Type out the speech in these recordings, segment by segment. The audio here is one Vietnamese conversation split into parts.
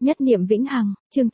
Nhất niệm vĩnh hằng, chương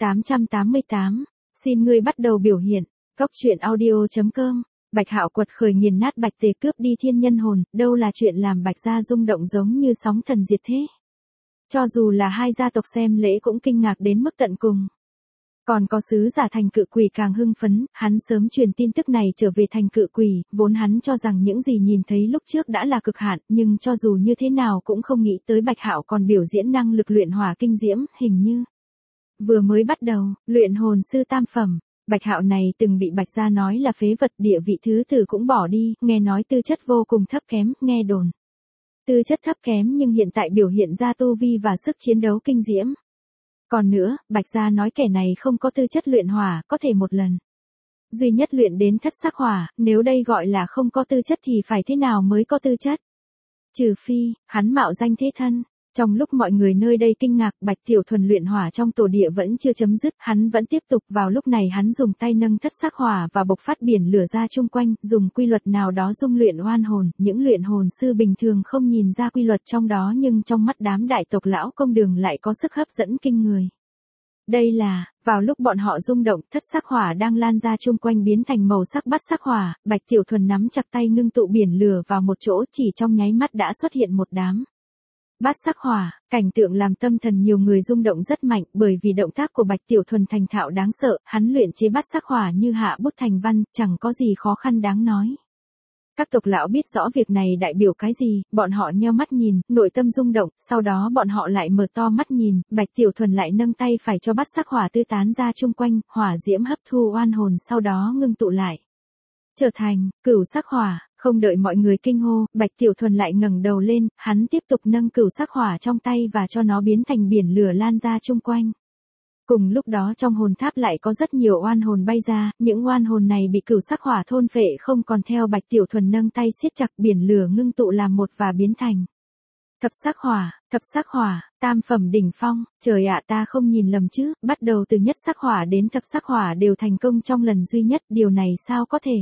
888. Xin ngươi bắt đầu biểu hiện. Cốc truyện audio.com. Bạch Hạo quật khởi nghiền nát Bạch Tề, cướp đi thiên nhân hồn, đâu là chuyện làm Bạch gia rung động giống như sóng thần diệt thế. Cho dù là hai gia tộc xem lễ cũng kinh ngạc đến mức tận cùng. Còn có sứ giả thành cự quỷ càng hưng phấn, hắn sớm truyền tin tức này trở về thành cự quỷ, vốn hắn cho rằng những gì nhìn thấy lúc trước đã là cực hạn, nhưng cho dù như thế nào cũng không nghĩ tới Bạch Hạo còn biểu diễn năng lực luyện hỏa kinh diễm, hình như vừa mới bắt đầu, luyện hồn sư tam phẩm. Bạch Hạo này từng bị Bạch gia nói là phế vật, địa vị thứ tử cũng bỏ đi, nghe nói tư chất vô cùng thấp kém, nghe đồn tư chất thấp kém nhưng hiện tại biểu hiện ra tu vi và sức chiến đấu kinh diễm. Còn nữa, Bạch gia nói kẻ này không có tư chất luyện hỏa, có thể một lần duy nhất luyện đến thất sắc hỏa, nếu đây gọi là không có tư chất thì phải thế nào mới có tư chất? Trừ phi, hắn mạo danh thế thân. Trong lúc mọi người nơi đây kinh ngạc, Bạch Tiểu Thuần luyện hỏa trong tổ địa vẫn chưa chấm dứt, hắn vẫn tiếp tục. Vào lúc này hắn dùng tay nâng thất sắc hỏa và bộc phát biển lửa ra chung quanh, dùng quy luật nào đó dung luyện oan hồn. Những luyện hồn sư bình thường không nhìn ra quy luật trong đó, nhưng trong mắt đám đại tộc lão công đường lại có sức hấp dẫn kinh người. Đây là, vào lúc bọn họ rung động, thất sắc hỏa đang lan ra chung quanh biến thành màu sắc bát sắc hỏa, Bạch Tiểu Thuần nắm chặt tay ngưng tụ biển lửa vào một chỗ, chỉ trong nháy mắt đã xuất hiện một đám bát sắc hỏa. Cảnh tượng làm tâm thần nhiều người rung động rất mạnh, bởi vì động tác của Bạch Tiểu Thuần thành thạo đáng sợ, hắn luyện chế bát sắc hỏa như hạ bút thành văn, chẳng có gì khó khăn đáng nói. Các tộc lão biết rõ việc này đại biểu cái gì, bọn họ nheo mắt nhìn, nội tâm rung động, sau đó bọn họ lại mở to mắt nhìn, Bạch Tiểu Thuần lại nâng tay phải cho bát sắc hỏa tứ tán ra chung quanh, hỏa diễm hấp thu oan hồn sau đó ngưng tụ lại, trở thành cửu sắc hỏa. Không đợi mọi người kinh hô, Bạch Tiểu Thuần lại ngẩng đầu lên, hắn tiếp tục nâng cửu sắc hỏa trong tay và cho nó biến thành biển lửa lan ra chung quanh. Cùng lúc đó trong hồn tháp lại có rất nhiều oan hồn bay ra, những oan hồn này bị cửu sắc hỏa thôn phệ không còn, theo Bạch Tiểu Thuần nâng tay siết chặt, biển lửa ngưng tụ làm một và biến thành thập sắc hỏa, tam phẩm đỉnh phong. Trời ạ, ta không nhìn lầm chứ, bắt đầu từ nhất sắc hỏa đến thập sắc hỏa đều thành công trong lần duy nhất, điều này sao có thể?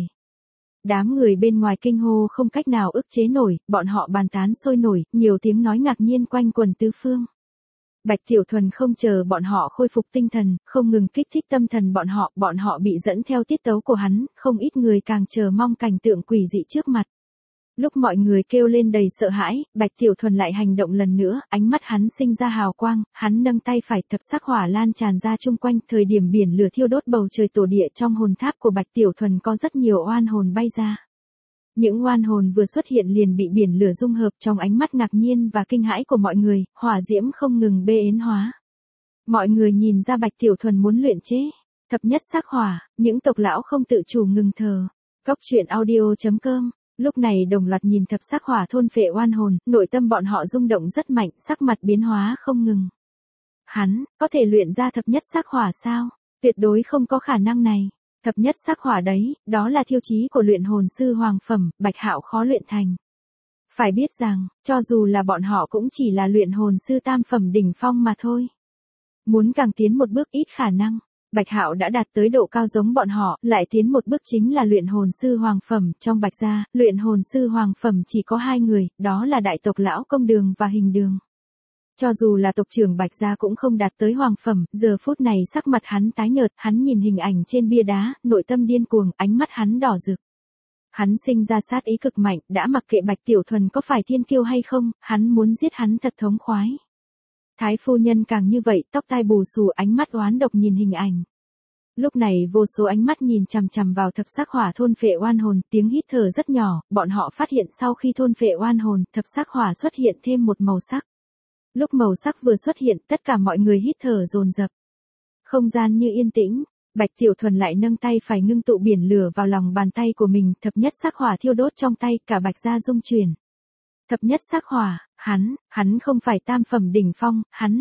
Đám người bên ngoài kinh hô không cách nào ức chế nổi, bọn họ bàn tán sôi nổi, nhiều tiếng nói ngạc nhiên quanh quần tứ phương. Bạch Tiểu Thuần không chờ bọn họ khôi phục tinh thần, không ngừng kích thích tâm thần bọn họ bị dẫn theo tiết tấu của hắn, không ít người càng chờ mong cảnh tượng quỷ dị trước mặt. Lúc mọi người kêu lên đầy sợ hãi, Bạch Tiểu Thuần lại hành động lần nữa, ánh mắt hắn sinh ra hào quang, hắn nâng tay phải, thập sắc hỏa lan tràn ra chung quanh, thời điểm biển lửa thiêu đốt bầu trời tổ địa. Trong hồn tháp của Bạch Tiểu Thuần có rất nhiều oan hồn bay ra. Những oan hồn vừa xuất hiện liền bị biển lửa dung hợp. Trong ánh mắt ngạc nhiên và kinh hãi của mọi người, hỏa diễm không ngừng bê yến hóa. Mọi người nhìn ra Bạch Tiểu Thuần muốn luyện chế thập nhất sắc hỏa, những tộc lão không tự chủ ngừng thở. Cốc truyện audio.com. Lúc này đồng loạt nhìn thập sắc hỏa thôn phệ oan hồn, nội tâm bọn họ rung động rất mạnh, sắc mặt biến hóa không ngừng. Hắn, có thể luyện ra thập nhất sắc hỏa sao? Tuyệt đối không có khả năng này. Thập nhất sắc hỏa đấy, đó là thiêu chí của luyện hồn sư hoàng phẩm, Bạch Hạo khó luyện thành. Phải biết rằng, cho dù là bọn họ cũng chỉ là luyện hồn sư tam phẩm đỉnh phong mà thôi. Muốn càng tiến một bước ít khả năng. Bạch Hạo đã đạt tới độ cao giống bọn họ, lại tiến một bước chính là luyện hồn sư hoàng phẩm. Trong Bạch gia, luyện hồn sư hoàng phẩm chỉ có hai người, đó là đại tộc lão công đường và hình đường. Cho dù là tộc trưởng Bạch gia cũng không đạt tới hoàng phẩm, giờ phút này sắc mặt hắn tái nhợt, hắn nhìn hình ảnh trên bia đá, nội tâm điên cuồng, ánh mắt hắn đỏ rực. Hắn sinh ra sát ý cực mạnh, đã mặc kệ Bạch Tiểu Thuần có phải thiên kiêu hay không, hắn muốn giết hắn thật thống khoái. Thái phu nhân càng như vậy, tóc tai bù xù, ánh mắt oán độc nhìn hình ảnh. Lúc này vô số ánh mắt nhìn chằm chằm vào thập sắc hỏa thôn phệ oan hồn, tiếng hít thở rất nhỏ, bọn họ phát hiện sau khi thôn phệ oan hồn, thập sắc hỏa xuất hiện thêm một màu sắc. Lúc màu sắc vừa xuất hiện, tất cả mọi người hít thở dồn dập. Không gian như yên tĩnh, Bạch Tiểu Thuần lại nâng tay phải ngưng tụ biển lửa vào lòng bàn tay của mình, thập nhất sắc hỏa thiêu đốt trong tay, cả Bạch gia rung chuyển. Thập nhất sắc hỏa, hắn không phải tam phẩm đỉnh phong,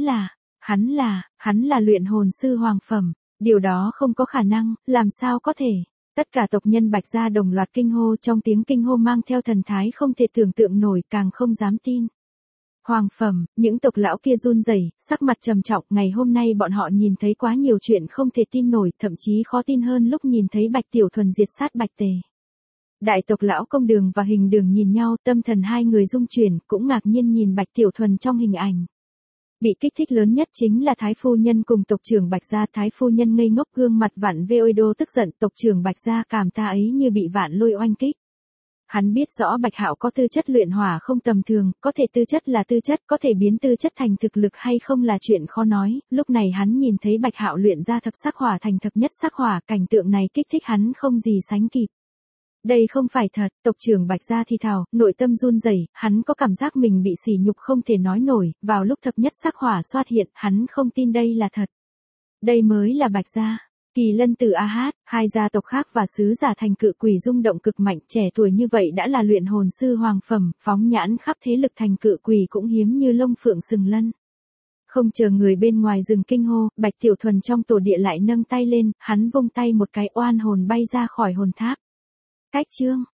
hắn là luyện hồn sư hoàng phẩm, điều đó không có khả năng, làm sao có thể? Tất cả tộc nhân Bạch gia đồng loạt kinh hô, trong tiếng kinh hô mang theo thần thái không thể tưởng tượng nổi, càng không dám tin. Hoàng phẩm, những tộc lão kia run rẩy, sắc mặt trầm trọng, ngày hôm nay bọn họ nhìn thấy quá nhiều chuyện không thể tin nổi, thậm chí khó tin hơn lúc nhìn thấy Bạch Tiểu Thuần diệt sát Bạch Tề. Đại tộc lão công đường và hình đường nhìn nhau, tâm thần hai người rung chuyển, cũng ngạc nhiên nhìn Bạch Tiểu Thuần trong hình ảnh. Bị kích thích lớn nhất chính là Thái phu nhân cùng tộc trưởng Bạch gia. Thái phu nhân ngây ngốc gương mặt vặn vẹo đô tức giận, tộc trưởng Bạch gia cảm ta ấy như bị vạn lôi oanh kích. Hắn biết rõ Bạch Hạo có tư chất luyện hỏa không tầm thường, có thể tư chất là tư chất, có thể biến tư chất thành thực lực hay không là chuyện khó nói. Lúc này hắn nhìn thấy Bạch Hạo luyện ra thập sắc hỏa thành thập nhất sắc hỏa, cảnh tượng này kích thích hắn không gì sánh kịp. Đây không phải thật, tộc trưởng Bạch gia thì thào, nội tâm run rẩy, hắn có cảm giác mình bị sỉ nhục không thể nói nổi, vào lúc thập nhất sắc hỏa xuất hiện, hắn không tin đây là thật. Đây mới là Bạch gia. Kỳ Lân Tử A Hát, hai gia tộc khác và sứ giả thành cự quỷ rung động cực mạnh, trẻ tuổi như vậy đã là luyện hồn sư hoàng phẩm, phóng nhãn khắp thế lực thành cự quỷ cũng hiếm như lông phượng sừng lân. Không chờ người bên ngoài rừng kinh hô, Bạch Tiểu Thuần trong tổ địa lại nâng tay lên, hắn vung tay một cái, oan hồn bay ra khỏi hồn tháp. Cách chương